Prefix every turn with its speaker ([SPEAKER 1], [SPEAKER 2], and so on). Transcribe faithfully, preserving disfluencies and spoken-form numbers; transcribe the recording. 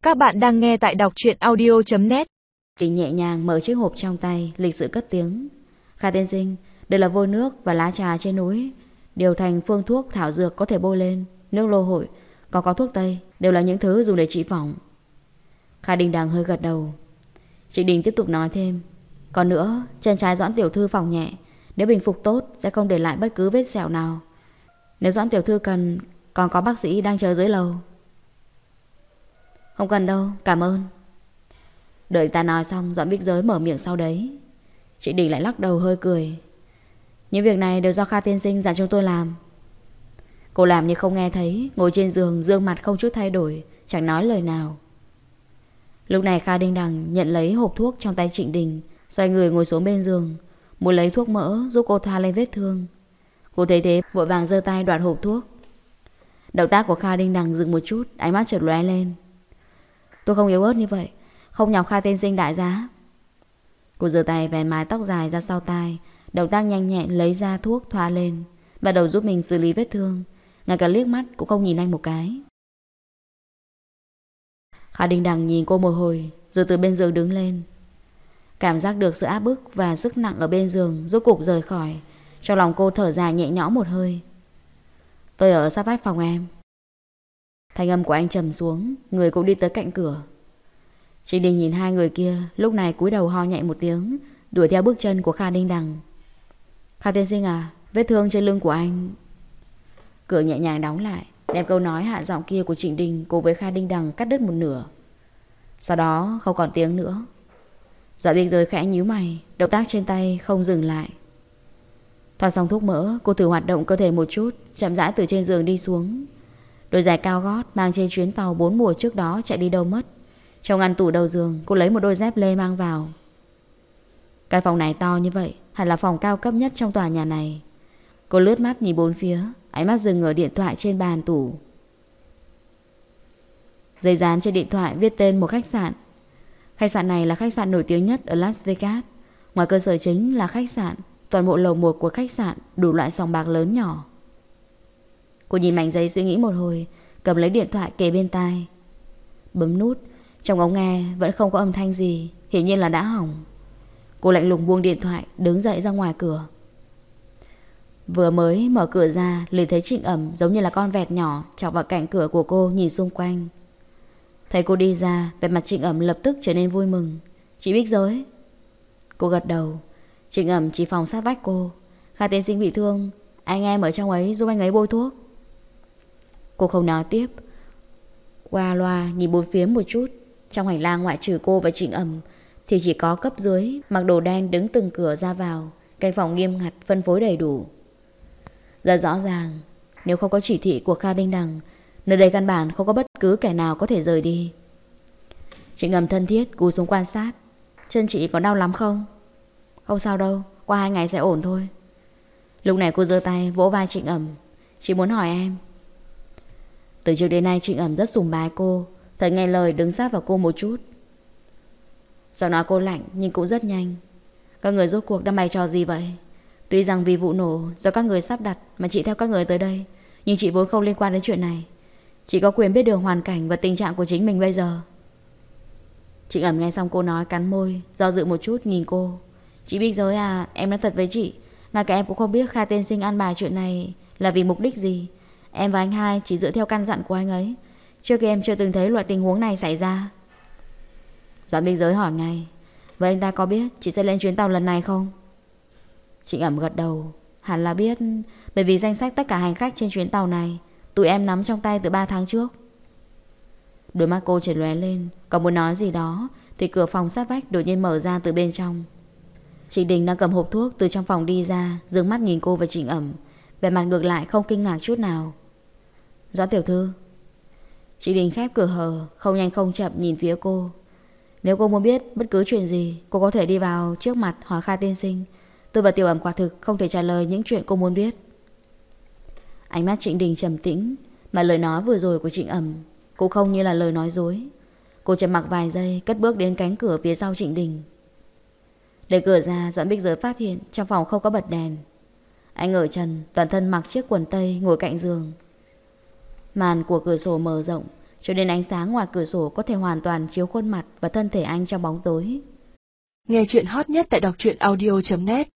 [SPEAKER 1] Các bạn đang nghe tại đọc truyện audio chấm net.
[SPEAKER 2] Đình nhẹ nhàng mở chiếc hộp trong tay, lịch sự cất tiếng. Kha tiên sinh, đây là vôi nước và lá trà trên núi, điều thành phương thuốc thảo dược có thể bôi lên, nước lô hội, còn có thuốc tây, đều là những thứ dùng để trị phỏng. Kha Đình Đằng hơi gật đầu. Trịnh Đình tiếp tục nói thêm. Còn nữa, chân trái Doãn tiểu thư phỏng nhẹ, nếu bình phục tốt sẽ không để lại bất cứ vết sẹo nào. Nếu Doãn tiểu thư cần, còn có bác sĩ đang chờ dưới lầu. Không cần đâu, cảm ơn. Đợi ta nói xong, Doãn Bích Giới mở miệng sau đấy. Trịnh Đình lại lắc đầu hơi cười. Những việc này đều do Kha tiên sinh dặn chúng tôi làm. Cô làm như không nghe thấy, ngồi trên giường, dương mặt không chút thay đổi, chẳng nói lời nào. Lúc này Kha Đình Đằng nhận lấy hộp thuốc trong tay Trịnh Đình, xoay người ngồi xuống bên giường, muốn lấy thuốc mỡ giúp cô thoa lên vết thương. Cô thấy thế vội vàng giơ tay đoạt hộp thuốc. Động tác của Kha Đình Đằng dừng một chút, ánh mắt chợt lóe lên. Tôi không yếu ớt như vậy, không nhọc Kha tiên sinh đại giá. Cô giơ tay vén mái tóc dài ra sau tai, động tác nhanh nhẹn lấy ra thuốc thoa lên, bắt đầu giúp mình xử lý vết thương, ngay cả liếc mắt cũng không nhìn anh một cái. Kha Đình Đằng nhìn cô một hồi, rồi từ bên giường đứng lên. Cảm giác được sự áp bức và sức nặng ở bên giường rốt cục rời khỏi, trong lòng cô thở dài nhẹ nhõm một hơi. Tôi ở sát vách phòng em. Thanh âm của anh trầm xuống, người cũng đi tới cạnh cửa. Trịnh Đình nhìn hai người kia, lúc này cúi đầu ho nhẹ một tiếng, đuổi theo bước chân của Kha Đình Đằng. Kha tiên sinh à, vết thương trên lưng của anh. Cửa nhẹ nhàng đóng lại, đem câu nói hạ giọng kia của Trịnh Đình cùng với Kha Đình Đằng cắt đứt một nửa. Sau đó không còn tiếng nữa. Doãn Bích Giới khẽ nhíu mày, động tác trên tay không dừng lại. Thoa xong thuốc mỡ, cô thử hoạt động cơ thể một chút, chậm rãi từ trên giường đi xuống. Đôi giày cao gót mang trên chuyến tàu bốn mùa trước đó chạy đi đâu mất. Trong ngăn tủ đầu giường, cô lấy một đôi dép lê mang vào. Cái phòng này to như vậy, hẳn là phòng cao cấp nhất trong tòa nhà này. Cô lướt mắt nhìn bốn phía, ánh mắt dừng ở điện thoại trên bàn tủ. Giấy dán trên điện thoại viết tên một khách sạn. Khách sạn này là khách sạn nổi tiếng nhất ở Las Vegas. Ngoài cơ sở chính là khách sạn, toàn bộ lầu một của khách sạn đủ loại sòng bạc lớn nhỏ. Cô nhìn mảnh giấy suy nghĩ một hồi, cầm lấy điện thoại kề bên tai. Bấm nút, trong ống nghe vẫn không có âm thanh gì, hiển nhiên là đã hỏng. Cô lạnh lùng buông điện thoại, đứng dậy ra ngoài cửa. Vừa mới mở cửa ra, liền thấy Trịnh Ẩm giống như là con vẹt nhỏ chọc vào cạnh cửa của cô, nhìn xung quanh. Thấy cô đi ra, vẻ mặt Trịnh Ẩm lập tức trở nên vui mừng. Chị Bích Giới. Cô gật đầu. Trịnh Ẩm chỉ phòng sát vách cô. Kha tiên sinh bị thương, anh em ở trong ấy giúp anh ấy bôi thuốc. Cô không nói tiếp, qua loa nhìn bốn phía một chút. Trong hành lang ngoại trừ cô và Trịnh Ẩm thì chỉ có cấp dưới mặc đồ đen đứng từng cửa ra vào. Canh phòng nghiêm ngặt, phân phối đầy đủ. Rất rõ ràng, nếu không có chỉ thị của Kha Đình Đằng, nơi đây căn bản không có bất cứ kẻ nào có thể rời đi. Trịnh Ẩm thân thiết cúi xuống quan sát. Chân chị có đau lắm không? Không sao đâu, qua hai ngày sẽ ổn thôi. Lúc này cô giơ tay vỗ vai Trịnh Ẩm. Chị muốn hỏi em. Từ trước đến nay Trịnh Ẩm rất sùng bái cô, thật nghe lời đứng sát vào cô một chút. Giọng nói cô lạnh nhưng cũng rất nhanh. Các người rốt cuộc đang bày trò gì vậy? Tuy rằng vì vụ nổ do các người sắp đặt mà chị theo các người tới đây, nhưng chị vốn không liên quan đến chuyện này. Chị có quyền biết được hoàn cảnh và tình trạng của chính mình bây giờ. Trịnh Ẩm nghe xong cô nói cắn môi, do dự một chút nhìn cô. Chị Bích Giới à, em nói thật với chị, ngay cả em cũng không biết Kha tiên sinh ăn bài chuyện này là vì mục đích gì. Em và anh hai chỉ dựa theo căn dặn của anh ấy. Trước kia em chưa từng thấy loại tình huống này xảy ra. Doãn Bích Giới hỏi ngay. Vậy anh ta có biết chị sẽ lên chuyến tàu lần này không? Trịnh Ẩm gật đầu. Hẳn là biết, bởi vì danh sách tất cả hành khách trên chuyến tàu này tụi em nắm trong tay từ ba tháng trước. Đôi mắt cô chợt lóe lên, còn muốn nói gì đó thì cửa phòng sát vách đột nhiên mở ra từ bên trong. Trịnh Đình đang cầm hộp thuốc từ trong phòng đi ra, dương mắt nhìn cô và Trịnh Ẩm, vẻ mặt ngược lại không kinh ngạc chút nào. Doãn tiểu thư. Trịnh Đình khép cửa hờ, không nhanh không chậm nhìn phía cô. Nếu cô muốn biết bất cứ chuyện gì, cô có thể đi vào trước mặt hỏi Kha tiên sinh. Tôi và Tiểu Ẩm quả thực không thể trả lời những chuyện cô muốn biết. Ánh mắt Trịnh Đình trầm tĩnh, mà lời nói vừa rồi của Trịnh Ẩm cũng không như là lời nói dối. Cô trầm mặc vài giây, cất bước đến cánh cửa phía sau Trịnh Đình. Đẩy cửa ra, Doãn Bích Giới phát hiện trong phòng không có bật đèn. Anh ở trần, toàn thân mặc chiếc quần tây, ngồi cạnh giường. Màn của cửa sổ mở rộng, cho nên ánh sáng ngoài cửa sổ có thể hoàn toàn chiếu khuôn mặt và thân thể anh trong bóng tối.
[SPEAKER 1] Nghe chuyện hot nhất tại đọc truyện audio chấm net.